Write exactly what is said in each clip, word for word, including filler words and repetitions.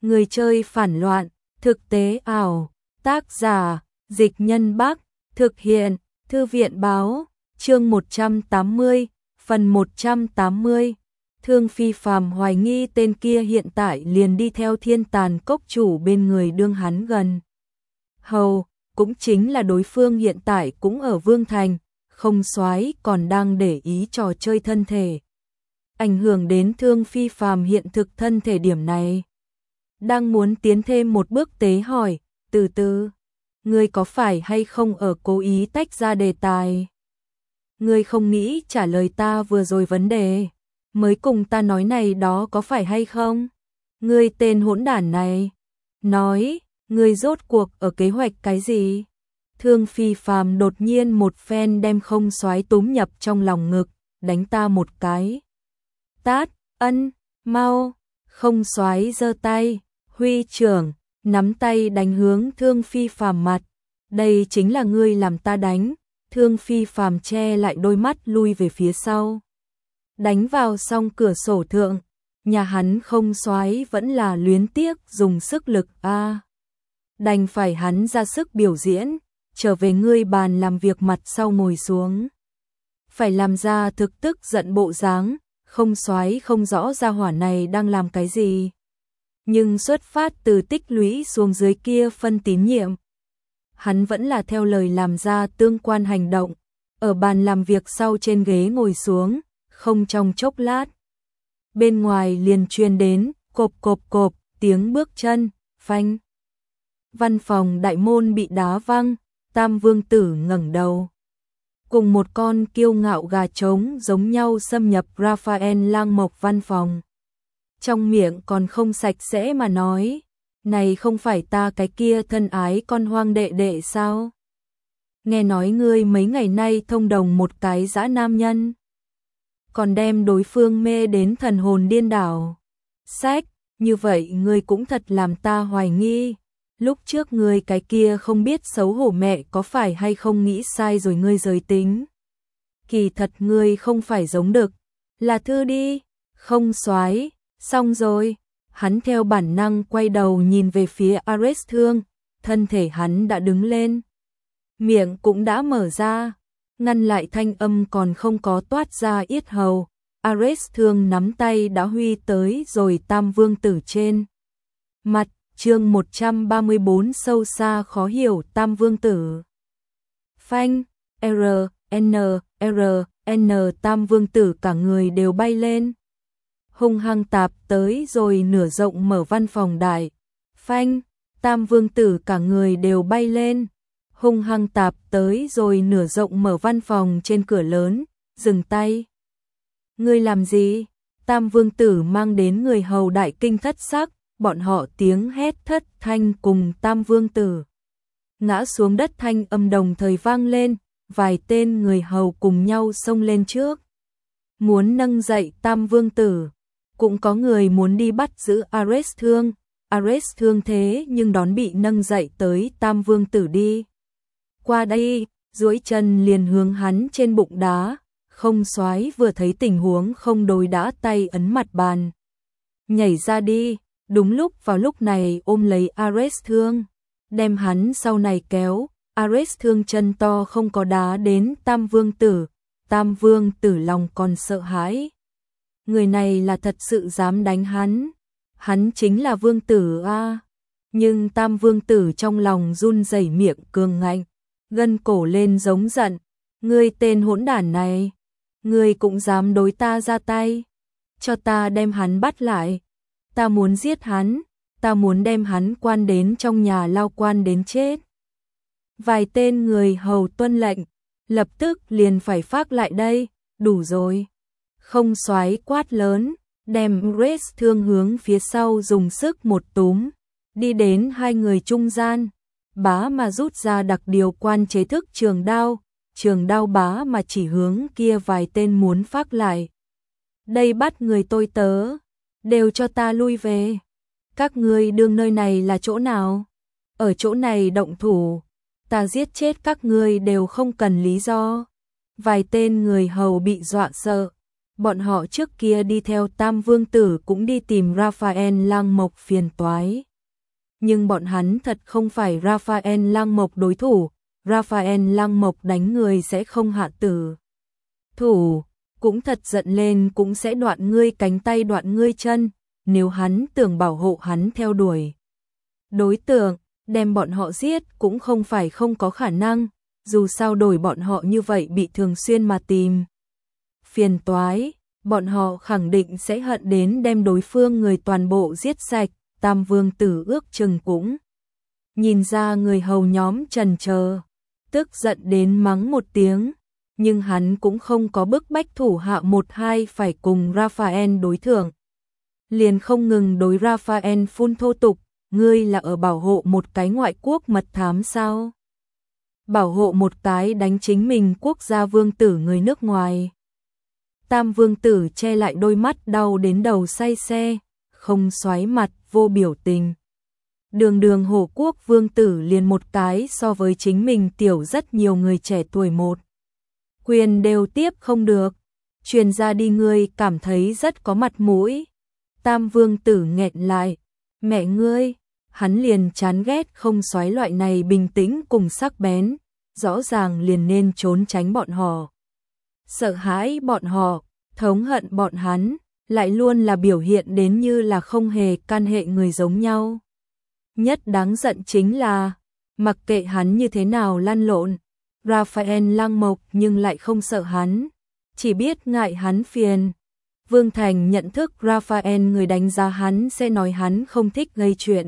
Người chơi phản loạn, thực tế ảo, tác giả, Dịch Nhân Bắc, thực hiện, Thư viện báo, chương một trăm tám mươi, phần một trăm tám mươi. Thương Phi Phàm hoài nghi tên kia hiện tại liền đi theo Thiên Tàn Cốc chủ bên người đương hắn gần. Hầu, cũng chính là đối phương hiện tại cũng ở Vương Thành, không soái còn đang để ý trò chơi thân thể. Ảnh hưởng đến Thương Phi Phàm hiện thực thân thể điểm này. Đang muốn tiến thêm một bước tế hỏi, từ từ, ngươi có phải hay không ở cố ý tách ra đề tài? Ngươi không nghĩ trả lời ta vừa rồi vấn đề, mới cùng ta nói này đó có phải hay không? Ngươi tên hỗn đản này, nói, ngươi rốt cuộc ở kế hoạch cái gì? Thương Phi Phàm đột nhiên một phen đem không soái túm nhập trong lòng ngực, đánh ta một cái. Tát, ân, mau, không soái giơ tay, huy trưởng, nắm tay đánh hướng Thương Phi Phàm mặt. Đây chính là ngươi làm ta đánh. Thương Phi Phàm che lại đôi mắt lui về phía sau. Đánh vào song cửa sổ thượng, nhà hắn không soái vẫn là luyến tiếc dùng sức lực a. À. Đành phải hắn ra sức biểu diễn, trở về ngươi bàn làm việc mặt sau ngồi xuống. Phải làm ra thực tức giận bộ dáng, không soái không rõ ra hỏa này đang làm cái gì. Nhưng xuất phát từ tích lũy xuống dưới kia phân tín nhiệm. Hắn vẫn là theo lời làm ra tương quan hành động, ở bàn làm việc sau trên ghế ngồi xuống, không trong chốc lát. Bên ngoài liền truyền đến, cộp cộp cộp, tiếng bước chân, phanh. Văn phòng đại môn bị đá văng, Tam Vương Tử ngẩng đầu. Cùng một con kiêu ngạo gà trống giống nhau xâm nhập Raphael Lang Mộc văn phòng. Trong miệng còn không sạch sẽ mà nói, này không phải ta cái kia thân ái con hoang đệ đệ sao? Nghe nói ngươi mấy ngày nay thông đồng một cái dã nam nhân, còn đem đối phương mê đến thần hồn điên đảo. Sách, như vậy ngươi cũng thật làm ta hoài nghi, lúc trước ngươi cái kia không biết xấu hổ mẹ có phải hay không nghĩ sai rồi ngươi giới tính. Kỳ thật ngươi không phải giống đực, là thư đi, không soái, xong rồi. Hắn theo bản năng quay đầu nhìn về phía Ares Thương, thân thể hắn đã đứng lên. Miệng cũng đã mở ra, ngăn lại thanh âm còn không có toát ra yết hầu. Ares Thương nắm tay đã huy tới rồi Tam Vương Tử trên mặt, chương một trăm ba mươi bốn sâu xa khó hiểu Tam Vương Tử. Phanh, R, N, R, N Tam Vương Tử cả người đều bay lên. Hung hăng tạp tới rồi nửa rộng mở văn phòng đại. Phanh, Tam Vương Tử cả người đều bay lên. Hung hăng tạp tới rồi nửa rộng mở văn phòng trên cửa lớn, dừng tay. Ngươi làm gì? Tam Vương Tử mang đến người hầu đại kinh thất sắc, bọn họ tiếng hét thất thanh cùng Tam Vương Tử. Ngã xuống đất thanh âm đồng thời vang lên, vài tên người hầu cùng nhau xông lên trước. Muốn nâng dậy Tam Vương Tử. Cũng có người muốn đi bắt giữ Ares Thương, Ares Thương thế nhưng đón bị nâng dậy tới Tam Vương Tử đi. Qua đây, duỗi chân liền hướng hắn trên bụng đá, không soái vừa thấy tình huống không đối đã tay ấn mặt bàn. Nhảy ra đi, đúng lúc vào lúc này ôm lấy Ares Thương, đem hắn sau này kéo, Ares Thương chân to không có đá đến Tam Vương Tử, Tam Vương Tử lòng còn sợ hãi. Người này là thật sự dám đánh hắn, hắn chính là Vương Tử a. Nhưng Tam Vương Tử trong lòng run rẩy miệng cường ngạnh, gân cổ lên giống giận, ngươi tên hỗn đản này, ngươi cũng dám đối ta ra tay, cho ta đem hắn bắt lại, ta muốn giết hắn, ta muốn đem hắn quan đến trong nhà lao quan đến chết. Vài tên người hầu tuân lệnh, lập tức liền phải phác lại đây, đủ rồi. Không soái quát lớn, đem Ares Thương hướng phía sau dùng sức một túm, đi đến hai người trung gian, bá mà rút ra đặc điều quan chế thức trường đao, trường đao bá mà chỉ hướng kia vài tên muốn phác lại. Đây bắt người tôi tớ, đều cho ta lui về. Các ngươi đương nơi này là chỗ nào? Ở chỗ này động thủ, ta giết chết các ngươi đều không cần lý do. Vài tên người hầu bị dọa sợ. Bọn họ trước kia đi theo Tam Vương Tử cũng đi tìm Raphael Lang Mộc phiền toái. Nhưng bọn hắn thật không phải Raphael Lang Mộc đối thủ, Raphael Lang Mộc đánh người sẽ không hạ tử thủ, cũng thật giận lên cũng sẽ đoạn ngươi cánh tay đoạn ngươi chân, nếu hắn tưởng bảo hộ hắn theo đuổi đối tượng, đem bọn họ giết cũng không phải không có khả năng, dù sao đổi bọn họ như vậy bị thường xuyên mà tìm phiền toái, bọn họ khẳng định sẽ hận đến đem đối phương người toàn bộ giết sạch. Tam Vương Tử ước chừng cũng nhìn ra người hầu nhóm trần chờ, tức giận đến mắng một tiếng, nhưng hắn cũng không có bức bách thủ hạ một hai phải cùng Raphael đối thượng. Liền không ngừng đối Raphael phun thô tục, ngươi là ở bảo hộ một cái ngoại quốc mật thám sao? Bảo hộ một cái đánh chính mình quốc gia vương tử người nước ngoài. Tam Vương Tử che lại đôi mắt đau đến đầu say xe, không xoáy mặt, vô biểu tình. Đường đường Hổ Quốc Vương Tử liền một cái so với chính mình tiểu rất nhiều người trẻ tuổi một. Quyền đều tiếp không được, truyền ra đi ngươi cảm thấy rất có mặt mũi. Tam Vương Tử nghẹn lại, mẹ ngươi, hắn liền chán ghét không xoáy loại này bình tĩnh cùng sắc bén, rõ ràng liền nên trốn tránh bọn họ. Sợ hãi bọn họ, thống hận bọn hắn, lại luôn là biểu hiện đến như là không hề can hệ người giống nhau. Nhất đáng giận chính là, mặc kệ hắn như thế nào lăn lộn, Raphael Lang Mộc nhưng lại không sợ hắn, chỉ biết ngại hắn phiền. Vương Thành nhận thức Raphael người đánh giá hắn sẽ nói hắn không thích gây chuyện,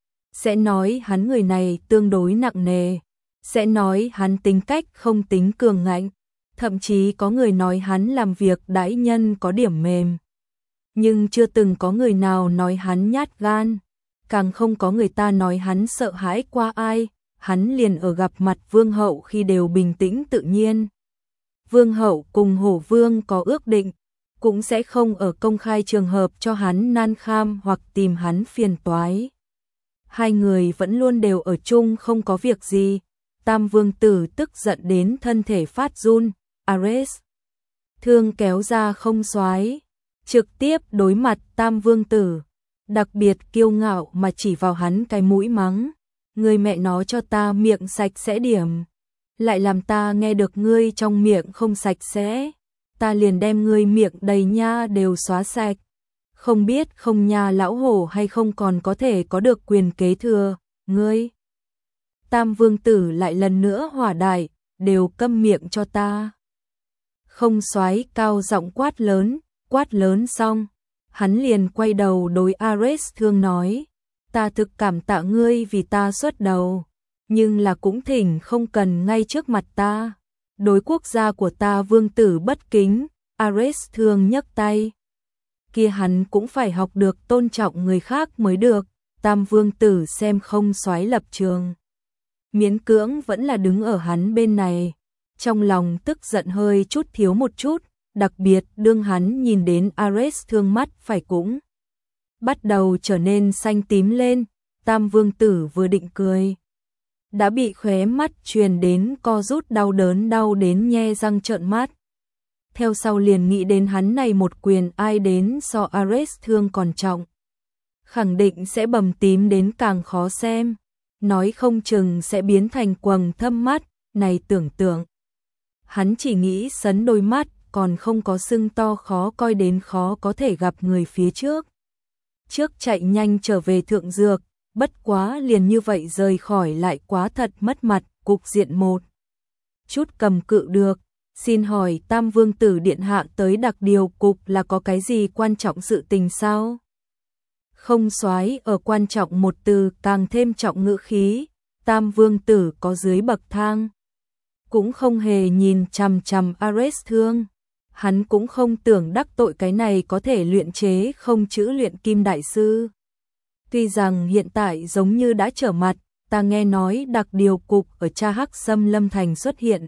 sẽ nói hắn người này tương đối nặng nề, sẽ nói hắn tính cách không tính cường ngạnh, thậm chí có người nói hắn làm việc đãi nhân có điểm mềm. Nhưng chưa từng có người nào nói hắn nhát gan, càng không có người ta nói hắn sợ hãi qua ai, hắn liền ở gặp mặt Vương Hậu khi đều bình tĩnh tự nhiên. Vương Hậu cùng Hổ Vương có ước định, cũng sẽ không ở công khai trường hợp cho hắn nan kham hoặc tìm hắn phiền toái. Hai người vẫn luôn đều ở chung không có việc gì. Tam Vương Tử tức giận đến thân thể phát run, Ares thương kéo ra không xoái, trực tiếp đối mặt Tam Vương Tử, đặc biệt kiêu ngạo mà chỉ vào hắn cái mũi mắng, người mẹ nó cho ta miệng sạch sẽ điểm, lại làm ta nghe được ngươi trong miệng không sạch sẽ, ta liền đem ngươi miệng đầy nha đều xóa sạch, không biết không nha lão hổ hay không còn có thể có được quyền kế thừa, ngươi. Tam Vương Tử lại lần nữa hỏa đại, đều câm miệng cho ta. Không xoáy cao giọng quát lớn, quát lớn xong, hắn liền quay đầu đối Ares thương nói, ta thực cảm tạ ngươi vì ta xuất đầu, nhưng là cũng thỉnh không cần ngay trước mặt ta, đối quốc gia của ta Vương Tử bất kính. Ares thương nhấc tay, kia hắn cũng phải học được tôn trọng người khác mới được. Tam Vương Tử xem không xoáy lập trường, miễn cưỡng vẫn là đứng ở hắn bên này, trong lòng tức giận hơi chút thiếu một chút, đặc biệt đương hắn nhìn đến Ares thương mắt phải cũng bắt đầu trở nên xanh tím lên. Tam Vương Tử vừa định cười, đã bị khóe mắt truyền đến co rút đau đớn đau đến nhe răng trợn mắt. Theo sau liền nghĩ đến hắn này một quyền ai đến so Ares thương còn trọng, khẳng định sẽ bầm tím đến càng khó xem, nói không chừng sẽ biến thành quầng thâm mắt, này tưởng tượng. Hắn chỉ nghĩ sấn đôi mắt, còn không có sưng to khó coi đến khó có thể gặp người phía trước. Trước chạy nhanh trở về thượng dược, bất quá liền như vậy rời khỏi lại quá thật mất mặt, cục diện một chút cầm cự được. Xin hỏi Tam Vương Tử điện hạ tới đặc điều cục là có cái gì quan trọng sự tình sao? Không xoái ở quan trọng một từ càng thêm trọng ngữ khí, Tam Vương Tử có dưới bậc thang, cũng không hề nhìn chằm chằm Ares thương, hắn cũng không tưởng đắc tội cái này có thể luyện chế không chữ luyện kim đại sư. Tuy rằng hiện tại giống như đã trở mặt, ta nghe nói đặc điều cục ở Cha Hắc Sâm Lâm Thành xuất hiện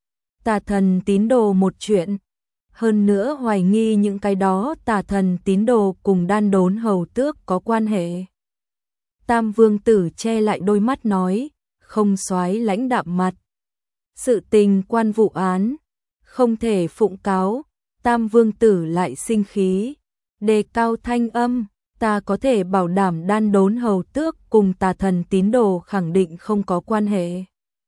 tà thần tín đồ một chuyện, hơn nữa hoài nghi những cái đó tà thần tín đồ cùng đan đốn hầu tước có quan hệ. Tam Vương Tử che lại đôi mắt nói, không xoái lãnh đạm mặt. Sự tình quan vụ án, không thể phụng cáo, Tam vương tử lại sinh khí, đề cao thanh âm, ta có thể bảo đảm đan đốn hầu tước cùng tà thần tín đồ khẳng định không có quan hệ.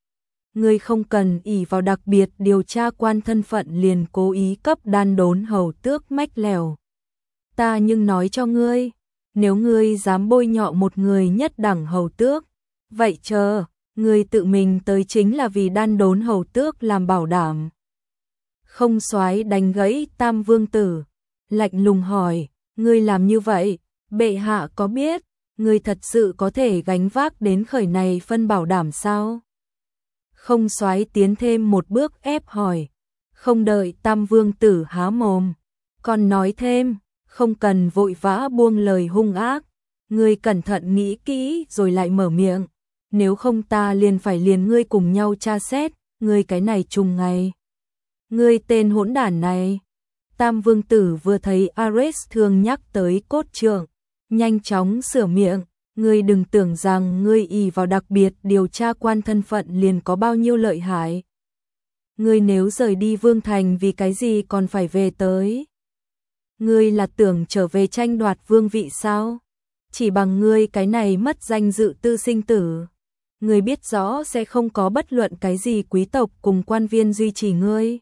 Ngươi không cần ỷ vào đặc biệt điều tra quan thân phận liền cố ý cấp đan đốn hầu tước mách lèo. Ta nhưng nói cho ngươi, nếu ngươi dám bôi nhọ một người nhất đẳng hầu tước, vậy chờ, ngươi tự mình tới chính là vì đan đốn hầu tước làm bảo đảm. Không Soái đánh gãy Tam vương tử, lạnh lùng hỏi, ngươi làm như vậy, bệ hạ có biết, ngươi thật sự có thể gánh vác đến khởi này phân bảo đảm sao? Không Soái tiến thêm một bước ép hỏi, không đợi Tam vương tử há mồm, còn nói thêm, không cần vội vã buông lời hung ác, ngươi cẩn thận nghĩ kỹ rồi lại mở miệng, nếu không ta liền phải liền ngươi cùng nhau tra xét, ngươi cái này trùng ngày. Ngươi tên hỗn đản này. Tam vương tử vừa thấy Ares thường nhắc tới cốt trượng, nhanh chóng sửa miệng, ngươi đừng tưởng rằng ngươi ỷ vào đặc biệt điều tra quan thân phận liền có bao nhiêu lợi hại. Ngươi nếu rời đi vương thành vì cái gì còn phải về tới? Ngươi là tưởng trở về tranh đoạt vương vị sao? Chỉ bằng ngươi cái này mất danh dự tư sinh tử. Ngươi biết rõ sẽ không có bất luận cái gì quý tộc cùng quan viên duy trì ngươi.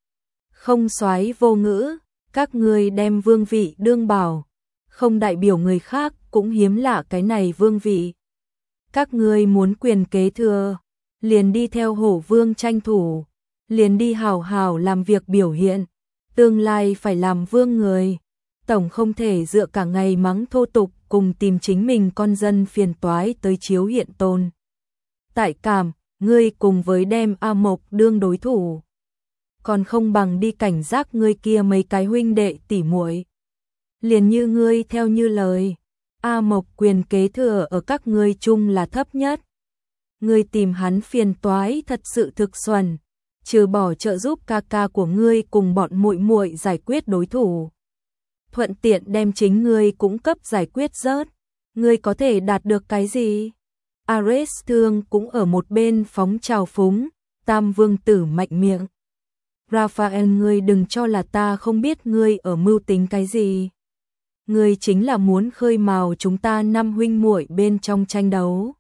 Không Soái vô ngữ, các ngươi đem vương vị đương bảo, không đại biểu người khác cũng hiếm lạ cái này vương vị. Các ngươi muốn quyền kế thừa, liền đi theo hổ vương tranh thủ, liền đi hào hào làm việc biểu hiện, tương lai phải làm vương người. Tổng không thể dựa cả ngày mắng thô tục cùng tìm chính mình con dân phiền toái tới chiếu hiện tôn. Tại cảm, ngươi cùng với đem A Mộc đương đối thủ, còn không bằng đi cảnh giác ngươi kia mấy cái huynh đệ tỉ muội. Liền như ngươi theo như lời, A Mộc quyền kế thừa ở các ngươi chung là thấp nhất. Ngươi tìm hắn phiền toái thật sự thực xuẩn, trừ bỏ trợ giúp ca ca của ngươi cùng bọn muội muội giải quyết đối thủ, thuận tiện đem chính ngươi cũng cấp giải quyết rớt, ngươi có thể đạt được cái gì? Ares Thương cũng ở một bên phóng trào phúng, Tam vương tử mạnh miệng. Raphael, ngươi đừng cho là ta không biết ngươi ở mưu tính cái gì. Ngươi chính là muốn khơi mào chúng ta năm huynh muội bên trong tranh đấu.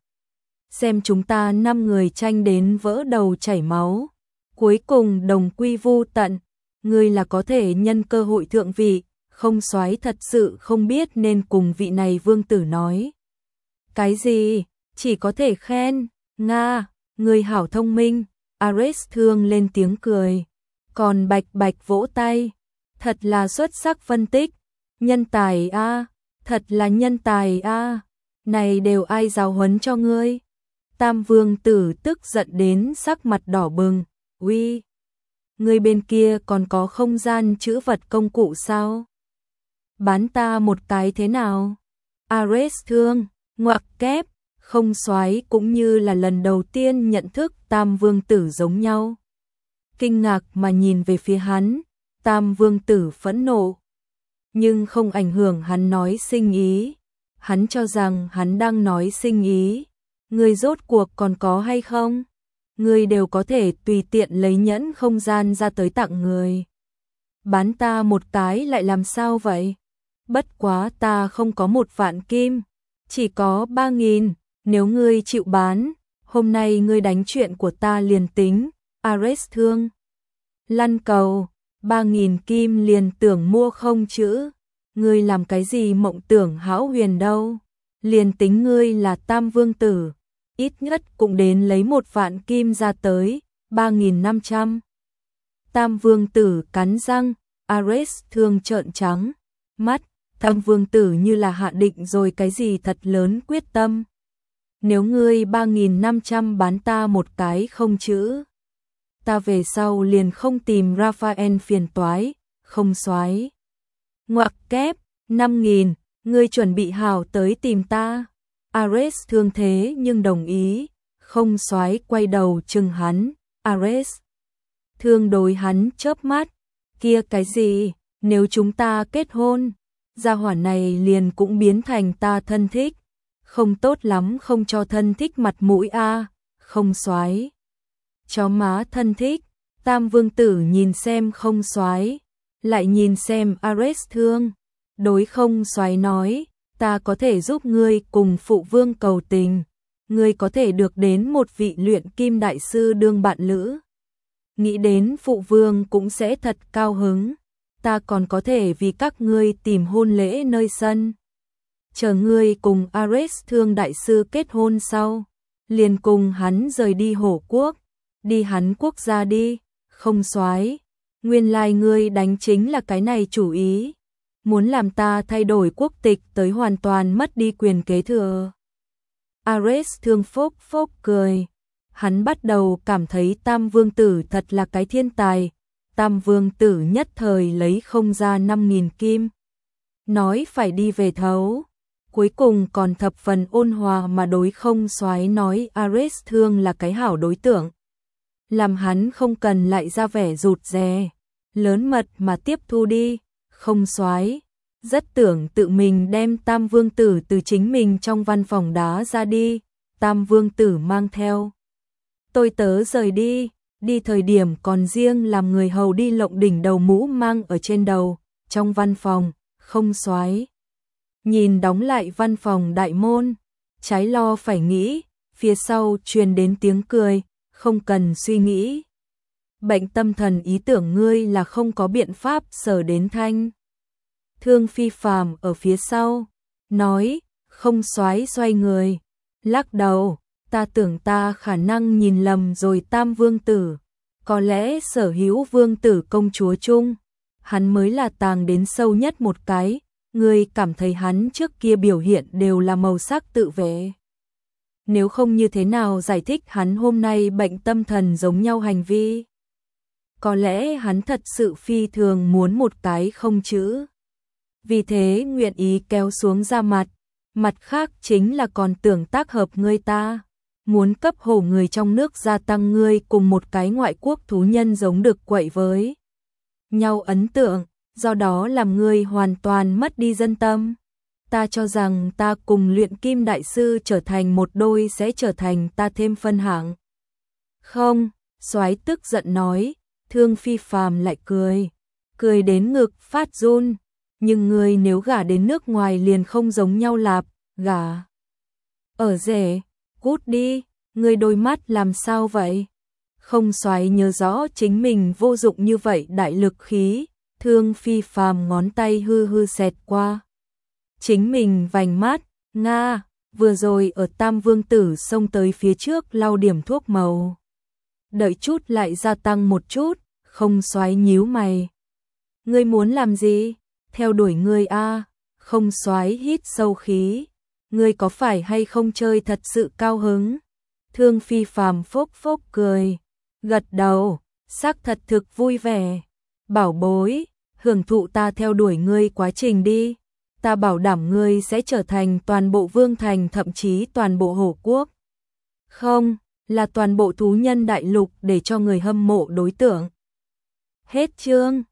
Xem chúng ta năm người tranh đến vỡ đầu chảy máu, cuối cùng đồng quy vu tận. Ngươi là có thể nhân cơ hội thượng vị, Không Soái thật sự không biết nên cùng vị này vương tử nói cái gì, chỉ có thể khen, Nga, ngươi hảo thông minh. Ares Thương lên tiếng cười, còn bạch bạch vỗ tay, thật là xuất sắc phân tích, nhân tài a, thật là nhân tài a, này đều ai giáo huấn cho ngươi? Tam vương tử tức giận đến sắc mặt đỏ bừng, uy, ngươi bên kia còn có không gian trữ vật công cụ sao? Bán ta một cái thế nào? Ares Thương, ngoặc kép, Không Soái cũng như là lần đầu tiên nhận thức Tam vương tử giống nhau. Kinh ngạc mà nhìn về phía hắn, Tam vương tử phẫn nộ, nhưng không ảnh hưởng hắn nói sinh ý. Hắn cho rằng hắn đang nói sinh ý, ngươi rốt cuộc còn có hay không? Ngươi đều có thể tùy tiện lấy nhẫn không gian ra tới tặng người. Bán ta một cái lại làm sao vậy? Bất quá ta không có một vạn kim, chỉ có ba nghìn, nếu ngươi chịu bán, hôm nay ngươi đánh chuyện của ta liền tính. Ares Thương, lăn cầu, ba nghìn kim liền tưởng mua không chữ, ngươi làm cái gì mộng tưởng hão huyền đâu, liền tính ngươi là Tam vương tử, ít nhất cũng đến lấy một vạn kim ra tới, ba nghìn năm trăm. Tam vương tử cắn răng, Ares Thương trợn trắng mắt, Tam vương tử như là hạ định rồi cái gì thật lớn quyết tâm. Nếu ngươi ba nghìn năm trăm bán ta một cái không chữ, ta về sau liền không tìm Raphael phiền toái. Không Soái, ngoặc kép, năm nghìn, ngươi chuẩn bị hảo tới tìm ta. Ares Thương thế nhưng đồng ý. Không Soái quay đầu chừng hắn, Ares Thương đối hắn chớp mắt, kia cái gì, nếu chúng ta kết hôn, gia hỏa này liền cũng biến thành ta thân thích, không tốt lắm không cho thân thích mặt mũi a. Không Soái, chó má thân thích. Tam vương tử nhìn xem Không Soái, lại nhìn xem Ares Thương. Đối không soái nói, ta có thể giúp ngươi cùng phụ vương cầu tình, ngươi có thể được đến một vị luyện kim đại sư đương bạn lữ. Nghĩ đến phụ vương cũng sẽ thật cao hứng, ta còn có thể vì các ngươi tìm hôn lễ nơi sân. Chờ ngươi cùng Ares Thương đại sư kết hôn sau, liền cùng hắn rời đi Hổ quốc, đi hắn quốc gia đi, không soái. Nguyên lai ngươi đánh chính là cái này chủ ý, muốn làm ta thay đổi quốc tịch tới hoàn toàn mất đi quyền kế thừa. Ares Thương phốc phốc cười, hắn bắt đầu cảm thấy Tam Vương Tử thật là cái thiên tài. Tam Vương Tử nhất thời lấy không ra năm nghìn kim, nói phải đi về thấu, cuối cùng còn thập phần ôn hòa mà đối không soái nói Ares Thương là cái hảo đối tượng, làm hắn không cần lại ra vẻ rụt rè, lớn mật mà tiếp thu đi. Không soái rất tưởng tự mình đem Tam Vương Tử từ chính mình trong văn phòng đá ra đi. Tam Vương Tử mang theo tôi tớ rời đi, đi thời điểm còn riêng làm người hầu đi lộng đỉnh đầu mũ mang ở trên đầu. Trong văn phòng, không soái nhìn đóng lại văn phòng đại môn, trái lo phải nghĩ, phía sau truyền đến tiếng cười, không cần suy nghĩ. Bệnh tâm thần ý tưởng ngươi là không có biện pháp sở đến thanh. Thương Phi Phàm ở phía sau, nói, không soái xoay người, lắc đầu, ta tưởng ta khả năng nhìn lầm rồi. Tam Vương Tử, có lẽ sở hữu vương tử công chúa chung, hắn mới là tàng đến sâu nhất một cái, ngươi cảm thấy hắn trước kia biểu hiện đều là màu sắc tự vệ. Nếu không như thế nào giải thích hắn hôm nay bệnh tâm thần giống nhau hành vi? Có lẽ hắn thật sự phi thường muốn một cái không chữ, vì thế nguyện ý kéo xuống ra mặt. Mặt khác chính là còn tưởng tác hợp ngươi ta, muốn cấp hổ người trong nước gia tăng ngươi cùng một cái ngoại quốc thú nhân giống được quậy với nhau ấn tượng, do đó làm ngươi hoàn toàn mất đi dân tâm. Ta cho rằng ta cùng luyện kim đại sư trở thành một đôi sẽ trở thành ta thêm phân hạng. Không, soái tức giận nói. Thương Phi Phàm lại cười, cười đến ngực phát run, nhưng ngươi nếu gả đến nước ngoài liền không giống nhau lạp, gả ở rể, cút đi, ngươi đôi mắt làm sao vậy? Không soái nhớ rõ chính mình vô dụng như vậy đại lực khí. Thương Phi Phàm ngón tay hư hư xẹt qua chính mình vành mắt, nga, vừa rồi ở Tam Vương Tử xông tới phía trước lau điểm thuốc màu, đợi chút lại gia tăng một chút. Không soái nhíu mày, ngươi muốn làm gì? Theo đuổi ngươi a. Không soái hít sâu khí, ngươi có phải hay không chơi thật sự cao hứng? Thương Phi Phàm phốc phốc cười, gật đầu, xác thật thực vui vẻ. Bảo bối, hưởng thụ ta theo đuổi ngươi quá trình đi, ta bảo đảm ngươi sẽ trở thành toàn bộ vương thành, thậm chí toàn bộ Hổ quốc. Không, là toàn bộ thú nhân đại lục để cho người hâm mộ đối tượng. Hết chương.